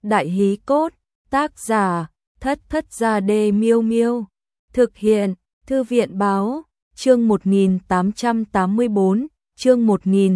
Đại hí cốt, tác giả, Thất Thất Gia Đê Miêu Miêu. Thực hiện, Thư viện báo, chương 1884, chương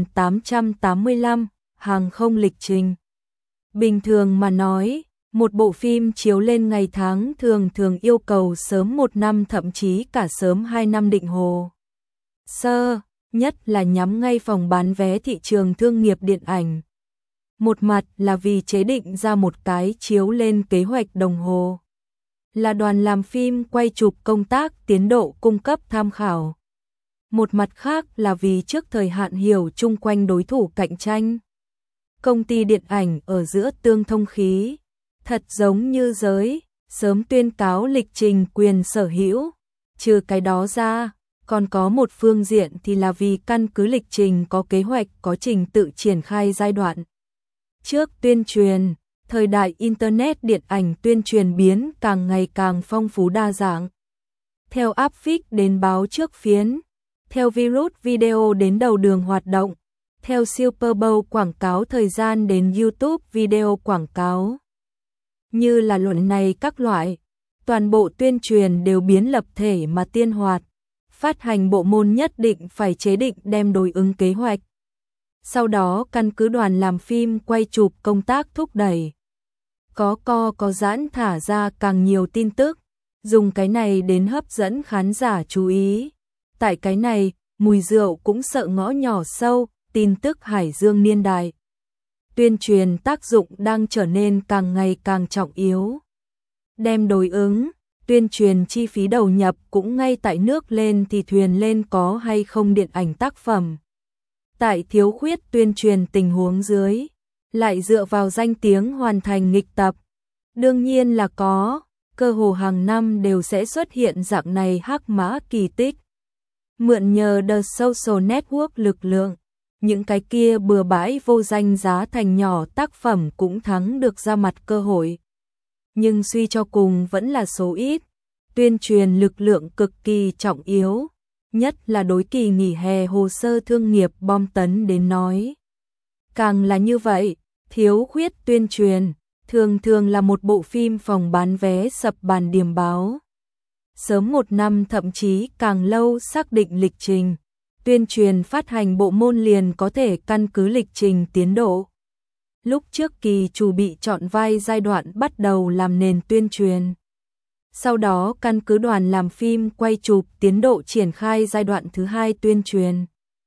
1885, hàng không lịch trình. Bình thường mà nói, một bộ phim chiếu lên ngày tháng thường thường yêu cầu sớm 1 năm thậm chí cả sớm 2 năm định hồ sơ, nhất là nhắm ngay phòng bán vé thị trường thương nghiệp điện ảnh. Một mặt là vì chế định ra một cái chiếu lên kế hoạch đồng hồ, là đoàn làm phim quay chụp công tác tiến độ cung cấp tham khảo. Một mặt khác là vì trước thời hạn hiểu chung quanh đối thủ cạnh tranh. Công ty điện ảnh ở giữa tương thông khí, thật giống như giới, sớm tuyên cáo lịch trình quyền sở hữu. Trừ cái đó ra, còn có một phương diện thì là vì căn cứ lịch trình có kế hoạch có trình tự triển khai giai đoạn. Trước tuyên truyền, thời đại Internet điện ảnh tuyên truyền biến càng ngày càng phong phú đa dạng. Theo áp phích đến báo trước phiến, theo virus video đến đầu đường hoạt động, theo Super Bowl quảng cáo thời gian đến YouTube video quảng cáo. Như là luận này các loại, toàn bộ tuyên truyền đều biến lập thể mà tiên hoạt. Phát hành bộ môn nhất định phải chế định đem đối ứng kế hoạch. Sau đó căn cứ đoàn làm phim quay chụp công tác thúc đẩy. Có giãn thả ra càng nhiều tin tức, dùng cái này đến hấp dẫn khán giả chú ý. Tại cái này, mùi rượu cũng sợ ngõ nhỏ sâu, tin tức Hải Dương niên đại. Tuyên truyền tác dụng đang trở nên càng ngày càng trọng yếu. Đem đối ứng, tuyên truyền chi phí đầu nhập cũng ngay tại nước lên thì thuyền lên có hay không điện ảnh tác phẩm. Tại thiếu khuyết tuyên truyền tình huống dưới, lại dựa vào danh tiếng hoàn thành nghịch tập. Đương nhiên là có, cơ hồ hàng năm đều sẽ xuất hiện dạng này hắc mã kỳ tích. Mượn nhờ The Social Network lực lượng, những cái kia bừa bãi vô danh giá thành nhỏ tác phẩm cũng thắng được ra mặt cơ hội. Nhưng suy cho cùng vẫn là số ít, tuyên truyền lực lượng cực kỳ trọng yếu, nhất là đối kỳ nghỉ hè hồ sơ thương nghiệp bom tấn đến nói. Càng là như vậy, thiếu khuyết tuyên truyền, thường là một bộ phim phòng bán vé sập bàn điểm báo. Sớm 1 năm thậm chí càng lâu xác định lịch trình, tuyên truyền phát hành bộ môn liền có thể căn cứ lịch trình tiến độ. Lúc trước kỳ chủ bị chọn vai giai đoạn bắt đầu làm nền tuyên truyền. Sau đó căn cứ đoàn làm phim quay chụp tiến độ triển khai giai đoạn thứ 2 tuyên truyền.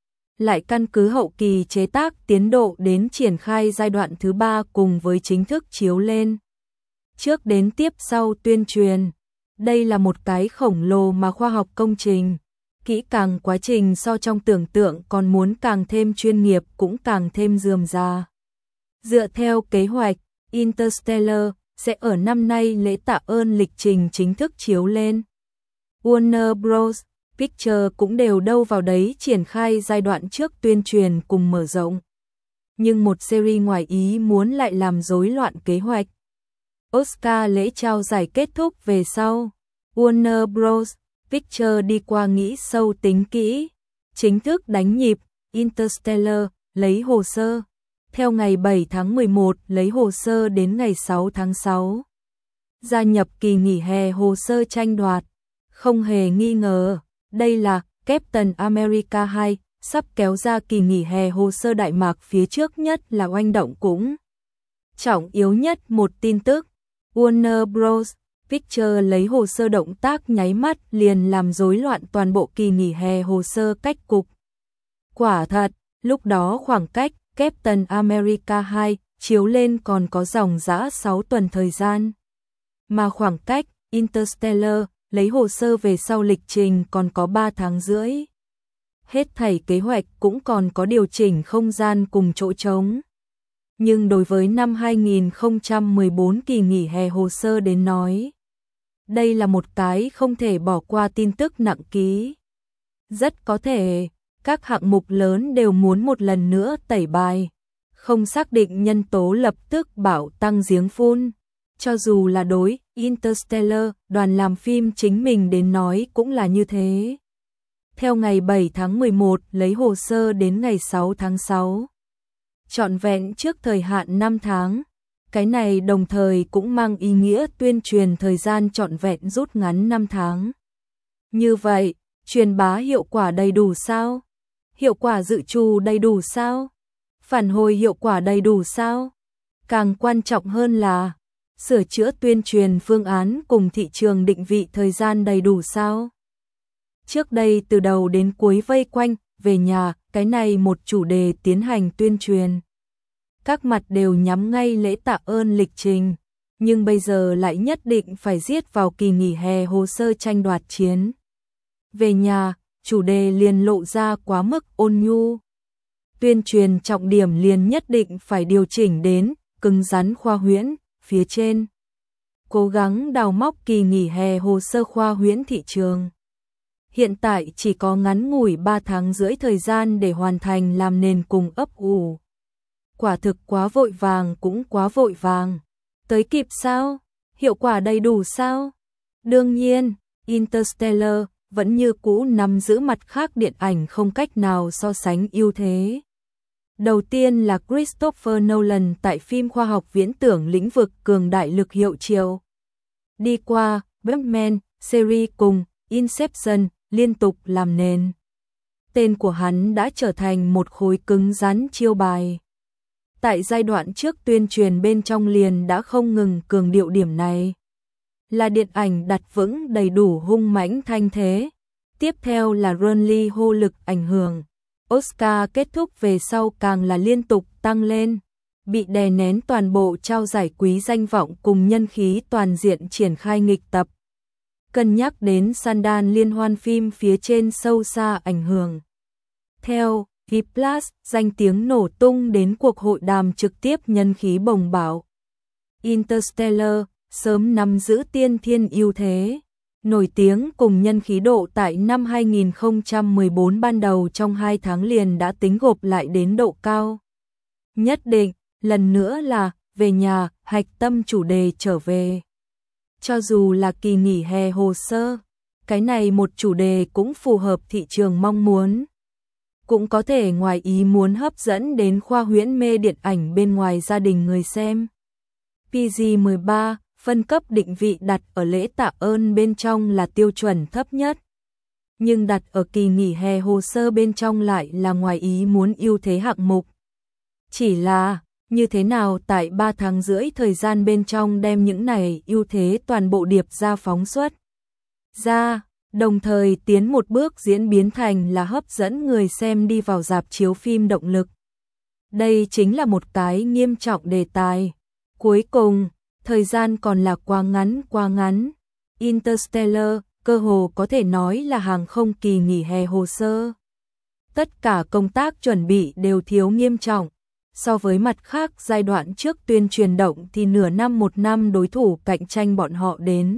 Lại căn cứ hậu kỳ chế tác tiến độ đến triển khai giai đoạn thứ 3 cùng với chính thức chiếu lên. Trước đến tiếp sau tuyên truyền. Đây là một cái khổng lồ mà khoa học công trình. Kỹ càng quá trình so trong tưởng tượng còn muốn càng thêm chuyên nghiệp cũng càng thêm rườm rà. Dựa theo kế hoạch, Interstellar sẽ ở năm nay lễ tạ ơn lịch trình chính thức chiếu lên. Warner Bros. Pictures cũng đều đâu vào đấy triển khai giai đoạn trước tuyên truyền cùng mở rộng. Nhưng một series ngoài ý muốn lại làm rối loạn kế hoạch. Oscar lễ trao giải kết thúc về sau, Warner Bros. Pictures đi qua nghĩ sâu tính kỹ, chính thức đánh nhịp, Interstellar lấy hồ sơ. Theo ngày 7 tháng 11 lấy hồ sơ đến ngày 6 tháng 6. Gia nhập kỳ nghỉ hè hồ sơ tranh đoạt. Không hề nghi ngờ, đây là Captain America 2, sắp kéo ra kỳ nghỉ hè hồ sơ đại mạc phía trước nhất là oanh động cũng. Trọng yếu nhất một tin tức, Warner Bros. Pictures lấy hồ sơ động tác nháy mắt liền làm rối loạn toàn bộ kỳ nghỉ hè hồ sơ cách cục. Quả thật, lúc đó khoảng cách Captain America 2 chiếu lên còn có dòng dã 6 tuần thời gian. Mà khoảng cách Interstellar lấy hồ sơ về sau lịch trình còn có 3 tháng rưỡi. Hết thảy kế hoạch cũng còn có điều chỉnh không gian cùng chỗ trống. Nhưng đối với năm 2014 kỳ nghỉ hè hồ sơ đến nói, đây là một cái không thể bỏ qua tin tức nặng ký. Rất có thể, các hạng mục lớn đều muốn một lần nữa tẩy bài. Không xác định nhân tố lập tức bảo tăng giếng phun. Cho dù là đối Interstellar, đoàn làm phim chính mình đến nói cũng là như thế. Theo ngày 7 tháng 11 lấy hồ sơ đến ngày 6 tháng 6. Trọn vẹn trước thời hạn 5 tháng. Cái này đồng thời cũng mang ý nghĩa tuyên truyền thời gian trọn vẹn rút ngắn 5 tháng. Như vậy, truyền bá hiệu quả đầy đủ sao? Hiệu quả dự trù đầy đủ sao? Phản hồi hiệu quả đầy đủ sao? Càng quan trọng hơn là sửa chữa tuyên truyền phương án cùng thị trường định vị thời gian đầy đủ sao? Trước đây từ đầu đến cuối vây quanh về nhà, cái này một chủ đề tiến hành tuyên truyền. Các mặt đều nhắm ngay lễ tạ ơn lịch trình, nhưng bây giờ lại nhất định phải giết vào kỳ nghỉ hè hồ sơ tranh đoạt chiến. Về nhà, chủ đề liền lộ ra quá mức ôn nhu. Tuyên truyền trọng điểm liền nhất định phải điều chỉnh đến cứng rắn khoa huyễn phía trên. Cố gắng đào móc kỳ nghỉ hè hồ sơ khoa huyễn thị trường. Hiện tại chỉ có ngắn ngủi 3 tháng rưỡi thời gian để hoàn thành làm nền cùng ấp ủ. Quả thực quá vội vàng cũng quá vội vàng. Tới kịp sao? Hiệu quả đầy đủ sao? Đương nhiên, Interstellar vẫn như cũ nắm giữ mặt khác điện ảnh không cách nào so sánh ưu thế. Đầu tiên là Christopher Nolan tại phim khoa học viễn tưởng lĩnh vực cường đại lực hiệu triệu. Đi qua Batman series cùng Inception liên tục làm nền. Tên của hắn đã trở thành một khối cứng rắn chiêu bài. Tại giai đoạn trước tuyên truyền bên trong liền đã không ngừng cường điệu điểm này. Là điện ảnh đặt vững đầy đủ hung mãnh thanh thế. Tiếp theo là Run hô lực ảnh hưởng. Oscar kết thúc về sau càng là liên tục tăng lên. Bị đè nén toàn bộ trao giải quý danh vọng cùng nhân khí toàn diện triển khai nghịch tập. Cân nhắc đến Sundance liên hoan phim phía trên sâu xa ảnh hưởng. Theo Plus, danh tiếng nổ tung đến cuộc hội đàm trực tiếp nhân khí bồng bão. Interstellar sớm nắm giữ tiên thiên ưu thế, nổi tiếng cùng nhân khí độ tại năm 2014 ban đầu trong 2 tháng liền đã tính gộp lại đến độ cao. Nhất định, lần nữa là về nhà, hạch tâm chủ đề trở về. Cho dù là kỳ nghỉ hè hồ sơ, cái này một chủ đề cũng phù hợp thị trường mong muốn. Cũng có thể ngoài ý muốn hấp dẫn đến khoa huyễn mê điện ảnh bên ngoài gia đình người xem. PG-13, phân cấp định vị đặt ở lễ tạ ơn bên trong là tiêu chuẩn thấp nhất. Nhưng đặt ở kỳ nghỉ hè hồ sơ bên trong lại là ngoài ý muốn ưu thế hạng mục. Chỉ là, như thế nào tại 3 tháng rưỡi thời gian bên trong đem những này ưu thế toàn bộ điệp ra phóng xuất ra, đồng thời tiến một bước diễn biến thành là hấp dẫn người xem đi vào rạp chiếu phim động lực. Đây chính là một cái nghiêm trọng đề tài. Cuối cùng, thời gian còn là quá ngắn. Interstellar, cơ hồ có thể nói là hàng không kỳ nghỉ hè hồ sơ. Tất cả công tác chuẩn bị đều thiếu nghiêm trọng. So với mặt khác giai đoạn trước tuyên truyền động thì nửa năm một năm đối thủ cạnh tranh bọn họ đến.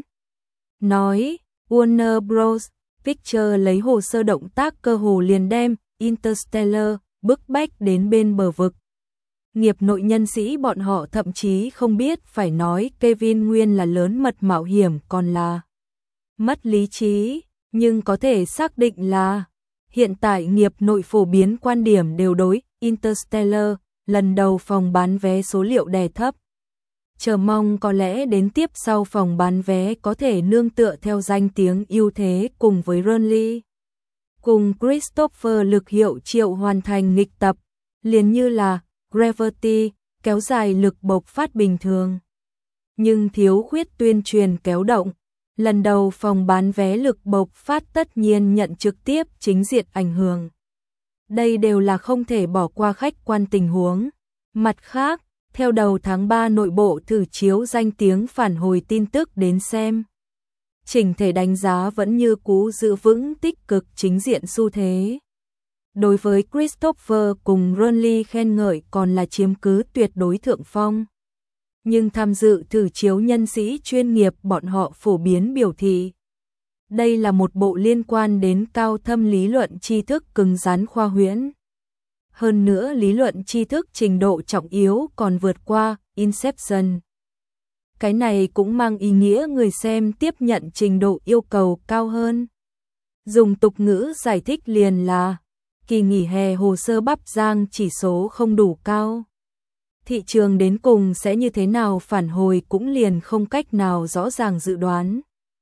Nói, Warner Bros. Pictures lấy hồ sơ động tác cơ hồ liền đem Interstellar bức bách đến bên bờ vực. Nghiệp nội nhân sĩ bọn họ thậm chí không biết phải nói Kevin nguyên là lớn mật mạo hiểm còn là mất lý trí, nhưng có thể xác định là hiện tại nghiệp nội phổ biến quan điểm đều đối Interstellar, lần đầu phòng bán vé số liệu đè thấp. Chờ mong có lẽ đến tiếp sau phòng bán vé có thể nương tựa theo danh tiếng ưu thế cùng với Ronly. Cùng Christopher lực hiệu triệu hoàn thành nghịch tập, liền như là Gravity, kéo dài lực bộc phát bình thường. Nhưng thiếu khuyết tuyên truyền kéo động, lần đầu phòng bán vé lực bộc phát tất nhiên nhận trực tiếp chính diện ảnh hưởng. Đây đều là không thể bỏ qua khách quan tình huống. Mặt khác, theo đầu tháng 3 nội bộ thử chiếu danh tiếng phản hồi tin tức đến xem. Chỉnh thể đánh giá vẫn như cũ giữ vững tích cực chính diện xu thế. Đối với Christopher cùng Ronly khen ngợi còn là chiếm cứ tuyệt đối thượng phong. Nhưng tham dự thử chiếu nhân sĩ chuyên nghiệp bọn họ phổ biến biểu thị. Đây là một bộ liên quan đến cao thâm lý luận tri thức cứng rắn khoa huyễn. Hơn nữa lý luận tri thức trình độ trọng yếu còn vượt qua Inception. Cái này cũng mang ý nghĩa người xem tiếp nhận trình độ yêu cầu cao hơn. Dùng tục ngữ giải thích liền là kỳ nghỉ hè hồ sơ bắp giang chỉ số không đủ cao. thị trường đến cùng sẽ như thế nào phản hồi cũng liền không cách nào rõ ràng dự đoán.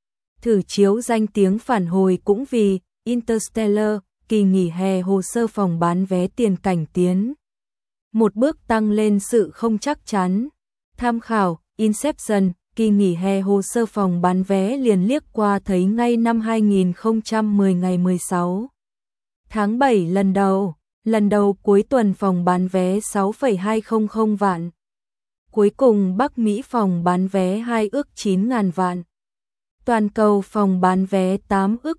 Thử chiếu danh tiếng phản hồi cũng vì Interstellar, kỳ nghỉ hè hồ sơ phòng bán vé tiền cảnh tiến một bước tăng lên sự không chắc chắn. Tham khảo Inception, kỳ nghỉ hè hồ sơ phòng bán vé liền liếc qua thấy ngay năm 2010 ngày 16 tháng 7 lần đầu cuối tuần phòng bán vé 6,200 vạn. Cuối cùng Bắc Mỹ phòng bán vé 2 ước 9.000 vạn. Toàn cầu phòng bán vé 8 ước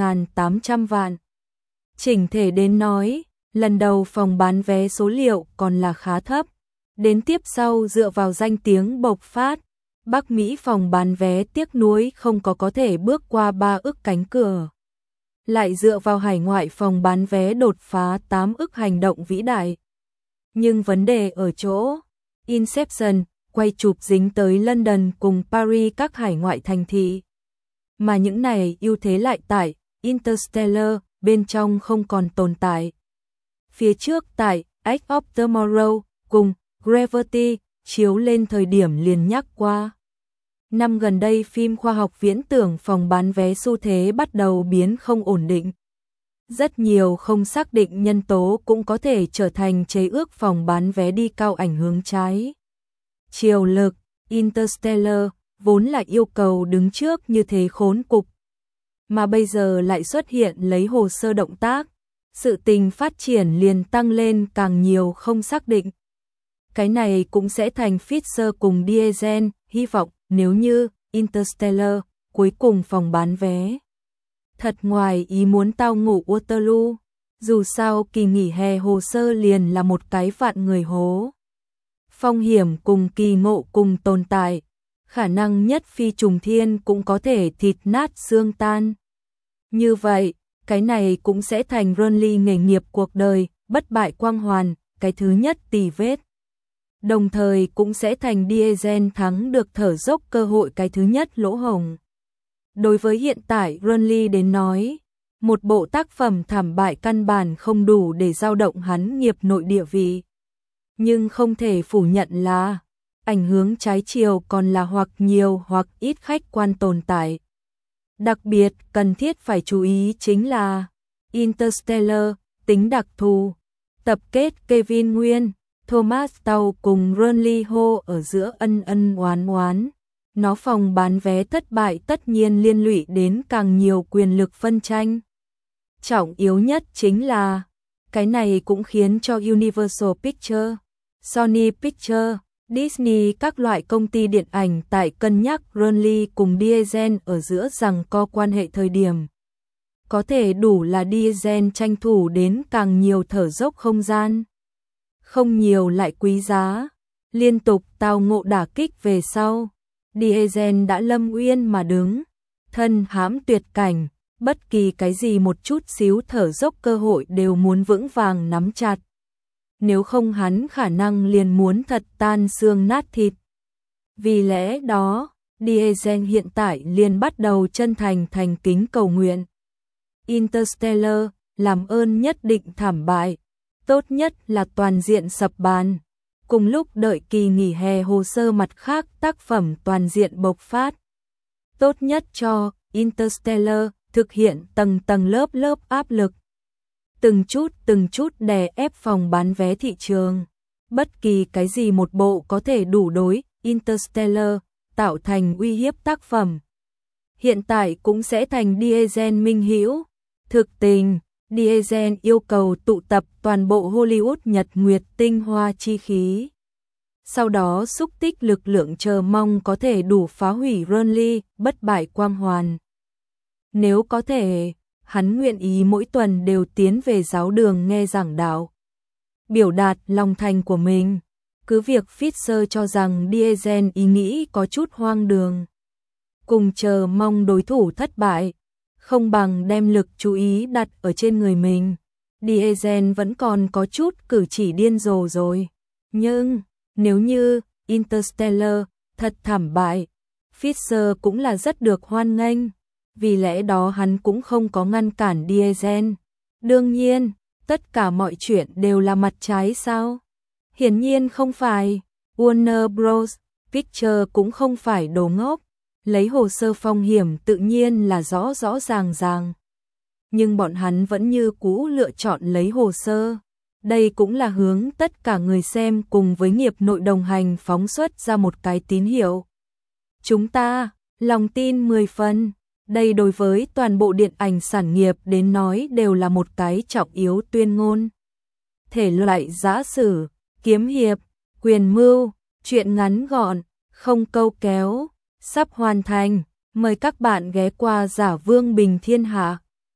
2.800 vạn. Chỉnh thể đến nói, lần đầu phòng bán vé số liệu còn là khá thấp. Đến tiếp sau dựa vào danh tiếng bộc phát, Bắc Mỹ phòng bán vé tiếc nuối không có thể bước qua 3 ức cánh cửa. Lại dựa vào hải ngoại phòng bán vé đột phá 8 ức hành động vĩ đại. Nhưng vấn đề ở chỗ, Inception quay chụp dính tới London cùng Paris các hải ngoại thành thị. Mà những này ưu thế lại tại Interstellar bên trong không còn tồn tại. Phía trước tại Edge of Tomorrow cùng Gravity chiếu lên thời điểm liền nhắc qua. Năm gần đây phim khoa học viễn tưởng phòng bán vé xu thế bắt đầu biến không ổn định. Rất nhiều không xác định nhân tố cũng có thể trở thành chế ước phòng bán vé đi cao ảnh hướng trái. Chiều lực, Interstellar vốn là yêu cầu đứng trước như thế khốn cục. Mà bây giờ lại xuất hiện lấy hồ sơ động tác. Sự tình phát triển liền tăng lên càng nhiều không xác định. Cái này cũng sẽ thành Fisher cùng Diesel, hy vọng nếu như Interstellar cuối cùng phòng bán vé. Thật ngoài ý muốn tao ngủ Waterloo, dù sao kỳ nghỉ hè hồ sơ liền là một cái vạn người hố. Phong hiểm cùng kỳ ngộ cùng tồn tại, khả năng nhất phi trùng thiên cũng có thể thịt nát xương tan. Như vậy, cái này cũng sẽ thành Rönli nghề nghiệp cuộc đời, bất bại quang hoàn, cái thứ nhất tì vết. Đồng thời cũng sẽ thành Diesel thắng được thở dốc cơ hội cái thứ nhất lỗ hổng. Đối với hiện tại Rönli đến nói, một bộ tác phẩm thảm bại căn bản không đủ để dao động hắn nghiệp nội địa vị. Nhưng không thể phủ nhận là, ảnh hướng trái chiều còn là hoặc nhiều hoặc ít khách quan tồn tại. Đặc biệt cần thiết phải chú ý chính là Interstellar, tính đặc thù, tập kết Kevin Nguyên, Thomas Tàu cùng Rönli Ho ở giữa ân ân oán oán. Nó phòng bán vé thất bại tất nhiên liên lụy đến càng nhiều quyền lực phân tranh. Trọng yếu nhất chính là, cái này cũng khiến cho Universal Pictures, Sony Pictures, Disney các loại công ty điện ảnh tại cân nhắc Rönli cùng Diesel ở giữa rằng có quan hệ thời điểm. Có thể đủ là Diesel tranh thủ đến càng nhiều thở dốc không gian. Không nhiều lại quý giá, liên tục tao ngộ đả kích về sau. Diesel đã lâm uyên mà đứng, thân hãm tuyệt cảnh, bất kỳ cái gì một chút xíu thở dốc cơ hội đều muốn vững vàng nắm chặt. Nếu không hắn khả năng liền muốn thật tan xương nát thịt. Vì lẽ đó, Diesel hiện tại liền bắt đầu chân thành thành kính cầu nguyện. Interstellar, làm ơn nhất định thảm bại, tốt nhất là toàn diện sập bàn. Cùng lúc đợi kỳ nghỉ hè hồ sơ mặt khác tác phẩm toàn diện bộc phát. Tốt nhất cho Interstellar thực hiện tầng tầng lớp áp lực. Từng chút đè ép phòng bán vé thị trường. Bất kỳ cái gì một bộ có thể đủ đối Interstellar tạo thành uy hiếp tác phẩm. Hiện tại cũng sẽ thành Diesel minh hữu. Thực tình, Diesel yêu cầu tụ tập toàn bộ Hollywood nhật nguyệt tinh hoa chi khí. Sau đó xúc tích lực lượng chờ mong có thể đủ phá hủy Rönli, bất bại quang hoàn. Nếu có thể, hắn nguyện ý mỗi tuần đều tiến về giáo đường nghe giảng đạo. Biểu đạt lòng thành của mình. Cứ việc Fisher cho rằng Diesel ý nghĩ có chút hoang đường. Cùng chờ mong đối thủ thất bại, không bằng đem lực chú ý đặt ở trên người mình. Diesel vẫn còn có chút cử chỉ điên rồ rồi. Nhưng, nếu như Interstellar thật thảm bại, Fisher cũng là rất được hoan nghênh. Vì lẽ đó hắn cũng không có ngăn cản Diesel. Đương nhiên, tất cả mọi chuyện đều là mặt trái sao? Hiển nhiên không phải, Warner Bros. Pictures cũng không phải đồ ngốc, lấy hồ sơ phong hiểm tự nhiên là rõ rõ ràng ràng. Nhưng bọn hắn vẫn như cũ lựa chọn lấy hồ sơ. Đây cũng là hướng tất cả người xem cùng với nghiệp nội đồng hành phóng xuất ra một cái tín hiệu. Chúng ta, lòng tin 10 phần, đây đối với toàn bộ điện ảnh sản nghiệp đến nói đều là một cái trọng yếu tuyên ngôn. Thể loại giã sử, kiếm hiệp, quyền mưu, truyện ngắn gọn, không câu kéo, sắp hoàn thành, mời các bạn ghé qua Giả Vương Bình Thiên Hạ.